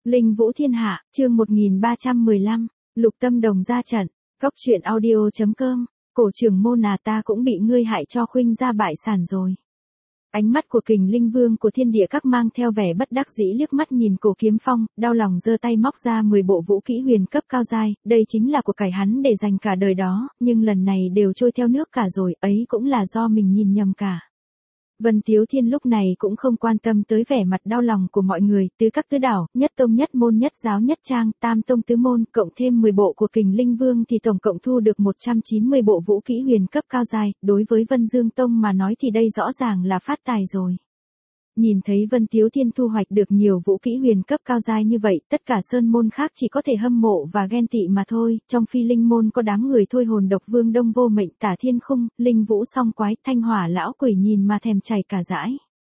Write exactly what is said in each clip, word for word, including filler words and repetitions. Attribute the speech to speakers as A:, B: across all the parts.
A: Linh Vũ Thiên Hạ, chương một nghìn ba trăm mười lăm, Lục Tâm Đồng ra trận. Cốc truyện audio chấm com, cổ trưởng môn à, ta cũng bị ngươi hại cho khuynh ra bại sản rồi. Ánh mắt của Kình Linh Vương của Thiên Địa Các mang theo vẻ bất đắc dĩ liếc mắt nhìn Cổ Kiếm Phong, đau lòng giơ tay móc ra mười bộ vũ kỹ huyền cấp cao giai, đây chính là của cải hắn để dành cả đời đó, nhưng lần này đều trôi theo nước cả rồi, ấy cũng là do mình nhìn nhầm cả. Vân Tiếu Thiên lúc này cũng không quan tâm tới vẻ mặt đau lòng của mọi người, tứ các tứ đảo, nhất tông nhất môn nhất giáo nhất trang, tam tông tứ môn, cộng thêm mười bộ của Kình Linh Vương thì tổng cộng thu được một trăm chín mươi bộ vũ kỹ huyền cấp cao giai, đối với Vân Dương Tông mà nói thì đây rõ ràng là phát tài rồi. Nhìn thấy Vân Tiếu Thiên thu hoạch được nhiều vũ kỹ huyền cấp cao giai như vậy, tất cả sơn môn khác chỉ có thể hâm mộ và ghen tị mà thôi, trong phi linh môn có đám người thôi hồn độc vương Đông Vô Mệnh, Tả Thiên Khung, Linh Vũ Song Quái, Thanh Hỏa lão quỷ nhìn mà thèm chảy cả dãi.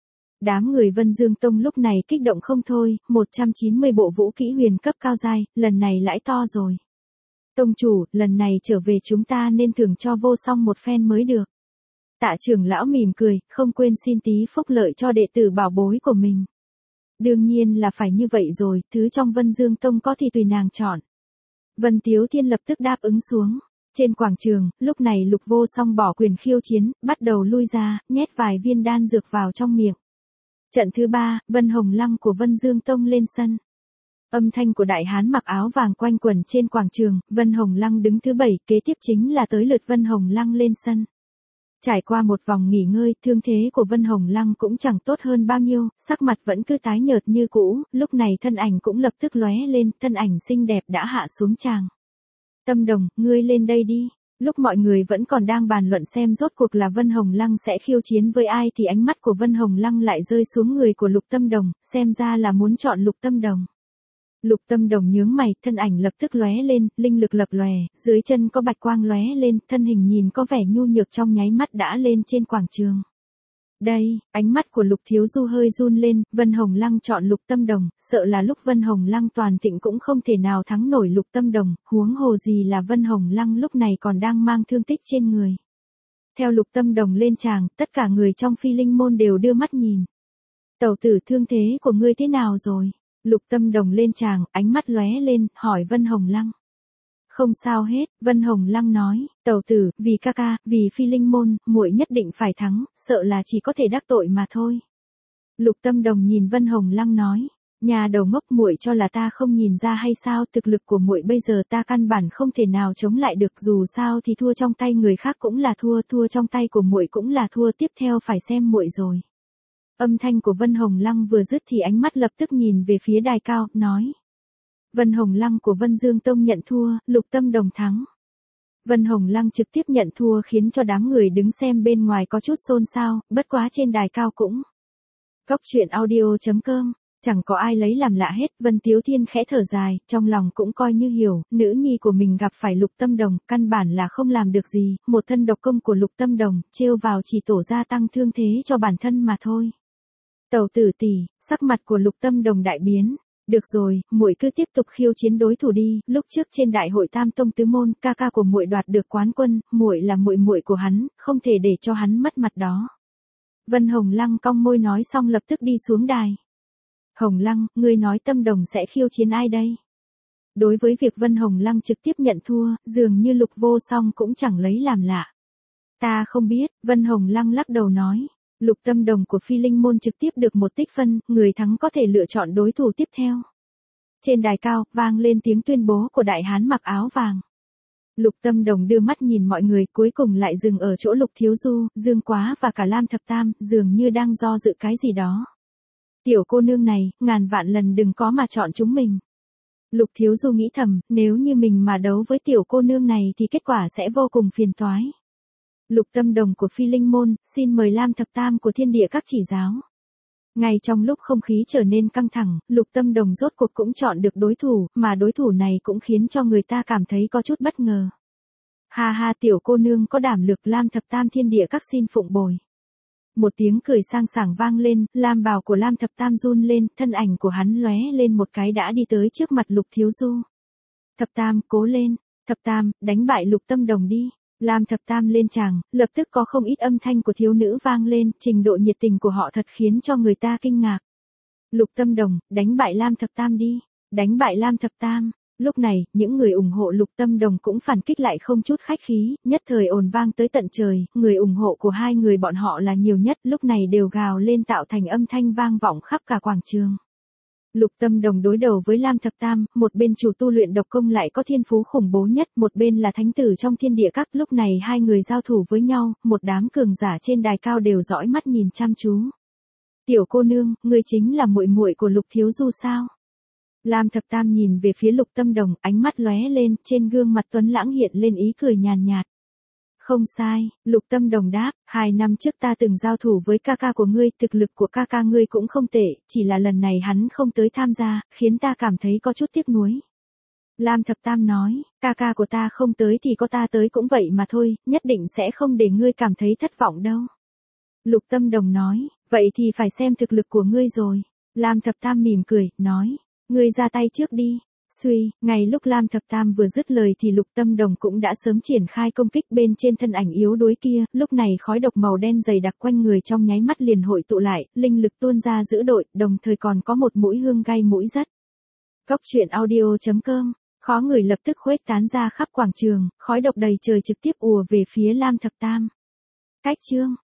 A: Đám người Vân Dương Tông lúc này kích động không thôi, một trăm chín mươi bộ vũ kỹ huyền cấp cao giai, lần này lãi to rồi. Tông chủ, lần này trở về chúng ta nên thưởng cho Vô Song một phen mới được. Tạ trưởng lão mỉm cười, không quên xin tí phúc lợi cho đệ tử bảo bối của mình. Đương nhiên là phải như vậy rồi, thứ trong Vân Dương Tông có thì tùy nàng chọn. Vân Tiếu Thiên lập tức đáp ứng xuống. Trên quảng trường, lúc này Lục Vô Song bỏ quyền khiêu chiến, bắt đầu lui ra, nhét vài viên đan dược vào trong miệng. Trận thứ ba, Vân Hồng Lăng của Vân Dương Tông lên sân. Âm thanh của đại hán mặc áo vàng quanh quẩn trên quảng trường, Vân Hồng Lăng đứng thứ bảy, kế tiếp chính là tới lượt Vân Hồng Lăng lên sân. Trải qua một vòng nghỉ ngơi, thương thế của Vân Hồng Lăng cũng chẳng tốt hơn bao nhiêu, sắc mặt vẫn cứ tái nhợt như cũ, lúc này thân ảnh cũng lập tức lóe lên, thân ảnh xinh đẹp đã hạ xuống tràng. Tâm Đồng, ngươi lên đây đi. Lúc mọi người vẫn còn đang bàn luận xem rốt cuộc là Vân Hồng Lăng sẽ khiêu chiến với ai thì ánh mắt của Vân Hồng Lăng lại rơi xuống người của Lục Tâm Đồng, xem ra là muốn chọn Lục Tâm Đồng. Lục Tâm Đồng nhướng mày, thân ảnh lập tức lóe lên, linh lực lập lòe, dưới chân có bạch quang lóe lên, thân hình nhìn có vẻ nhu nhược trong nháy mắt đã lên trên quảng trường. Đây, ánh mắt của Lục Thiếu Du hơi run lên, Vân Hồng Lăng chọn Lục Tâm Đồng, sợ là lúc Vân Hồng Lăng toàn thịnh cũng không thể nào thắng nổi Lục Tâm Đồng, huống hồ gì là Vân Hồng Lăng lúc này còn đang mang thương tích trên người. Theo Lục Tâm Đồng lên tràng, tất cả người trong phi linh môn đều đưa mắt nhìn. Tẩu tử, thương thế của ngươi thế nào rồi? Lục Tâm Đồng lên tràng, ánh mắt lóe lên, hỏi Vân Hồng Lăng. Không sao hết, Vân Hồng Lăng nói, tẩu tử, vì ca ca, vì phi linh môn, muội nhất định phải thắng, sợ là chỉ có thể đắc tội mà thôi. Lục Tâm Đồng nhìn Vân Hồng Lăng nói, nhà đầu ngốc, muội cho là ta không nhìn ra hay sao, thực lực của muội bây giờ ta căn bản không thể nào chống lại được, dù sao thì thua trong tay người khác cũng là thua, thua trong tay của muội cũng là thua, tiếp theo phải xem muội rồi. Âm thanh của Vân Hồng Lăng vừa dứt thì ánh mắt lập tức nhìn về phía đài cao, nói. Vân Hồng Lăng của Vân Dương Tông nhận thua, Lục Tâm Đồng thắng. Vân Hồng Lăng trực tiếp nhận thua khiến cho đám người đứng xem bên ngoài có chút xôn xao, bất quá trên đài cao cũng. Cốc truyện audio chấm com, chẳng có ai lấy làm lạ hết, Vân Tiếu Thiên khẽ thở dài, trong lòng cũng coi như hiểu, nữ nhi của mình gặp phải Lục Tâm Đồng, căn bản là không làm được gì, một thân độc công của Lục Tâm Đồng, trêu vào chỉ tổ gia tăng thương thế cho bản thân mà thôi. Tẩu tử tỷ, sắc mặt của Lục Tâm Đồng đại biến. Được rồi, muội cứ tiếp tục khiêu chiến đối thủ đi, lúc trước trên đại hội Tam Tông Tứ Môn, ca ca của muội đoạt được quán quân, muội là muội muội của hắn, không thể để cho hắn mất mặt đó. Vân Hồng Lăng cong môi nói xong lập tức đi xuống đài. Hồng Lăng, ngươi nói Tâm Đồng sẽ khiêu chiến ai đây? Đối với việc Vân Hồng Lăng trực tiếp nhận thua, dường như Lục Vô Song cũng chẳng lấy làm lạ. Ta không biết, Vân Hồng Lăng lắc đầu nói. Lục Tâm Đồng của phi linh môn trực tiếp được một tích phân, người thắng có thể lựa chọn đối thủ tiếp theo. Trên đài cao, vang lên tiếng tuyên bố của đại hán mặc áo vàng. Lục Tâm Đồng đưa mắt nhìn mọi người, cuối cùng lại dừng ở chỗ Lục Thiếu Du, Dương Quá và cả Lam Thập Tam, dường như đang do dự cái gì đó. Tiểu cô nương này, ngàn vạn lần đừng có mà chọn chúng mình. Lục Thiếu Du nghĩ thầm, nếu như mình mà đấu với tiểu cô nương này thì kết quả sẽ vô cùng phiền toái. Lục Tâm Đồng của phi linh môn, xin mời Lam Thập Tam của Thiên Địa Các chỉ giáo. Ngay trong lúc không khí trở nên căng thẳng, Lục Tâm Đồng rốt cuộc cũng chọn được đối thủ, mà đối thủ này cũng khiến cho người ta cảm thấy có chút bất ngờ. Ha ha, tiểu cô nương có đảm lực, Lam Thập Tam Thiên Địa Các xin phụng bồi. Một tiếng cười sang sảng vang lên, lam bào của Lam Thập Tam run lên, thân ảnh của hắn lóe lên một cái đã đi tới trước mặt Lục Thiếu Du. Thập Tam, cố lên, Thập Tam, đánh bại Lục Tâm Đồng đi. Lam Thập Tam lên tràng, lập tức có không ít âm thanh của thiếu nữ vang lên, trình độ nhiệt tình của họ thật khiến cho người ta kinh ngạc. Lục Tâm Đồng, đánh bại Lam Thập Tam đi. đánh bại Lam Thập Tam. Lúc này, những người ủng hộ Lục Tâm Đồng cũng phản kích lại không chút khách khí, nhất thời ồn vang tới tận trời, người ủng hộ của hai người bọn họ là nhiều nhất, lúc này đều gào lên tạo thành âm thanh vang vọng khắp cả quảng trường. Lục Tâm Đồng đối đầu với Lam Thập Tam, một bên chủ tu luyện độc công lại có thiên phú khủng bố nhất, một bên là thánh tử trong thiên địa các, lúc này hai người giao thủ với nhau, một đám cường giả trên đài cao đều dõi mắt nhìn chăm chú. Tiểu cô nương, ngươi chính là muội muội của Lục thiếu du sao? Lam Thập Tam nhìn về phía Lục Tâm Đồng, ánh mắt lóe lên, trên gương mặt tuấn lãng hiện lên ý cười nhàn nhạt. Không sai, Lục Tâm Đồng đáp, hai năm trước ta từng giao thủ với ca ca của ngươi, thực lực của ca ca ngươi cũng không tệ, chỉ là lần này hắn không tới tham gia, khiến ta cảm thấy có chút tiếc nuối. Lam Thập Tam nói, ca ca của ta không tới thì có ta tới cũng vậy mà thôi, nhất định sẽ không để ngươi cảm thấy thất vọng đâu. Lục Tâm Đồng nói, vậy thì phải xem thực lực của ngươi rồi. Lam Thập Tam mỉm cười, nói, ngươi ra tay trước đi. Suy, ngay lúc Lam Thập Tam vừa dứt lời thì Lục Tâm Đồng cũng đã sớm triển khai công kích bên trên thân ảnh yếu đuối kia, lúc này khói độc màu đen dày đặc quanh người trong nháy mắt liền hội tụ lại, linh lực tuôn ra giữ đội, đồng thời còn có một mũi hương gai mũi rất. Cốc truyện audio chấm com, khó người lập tức khuếch tán ra khắp quảng trường, khói độc đầy trời trực tiếp ùa về phía Lam Thập Tam. Cách chương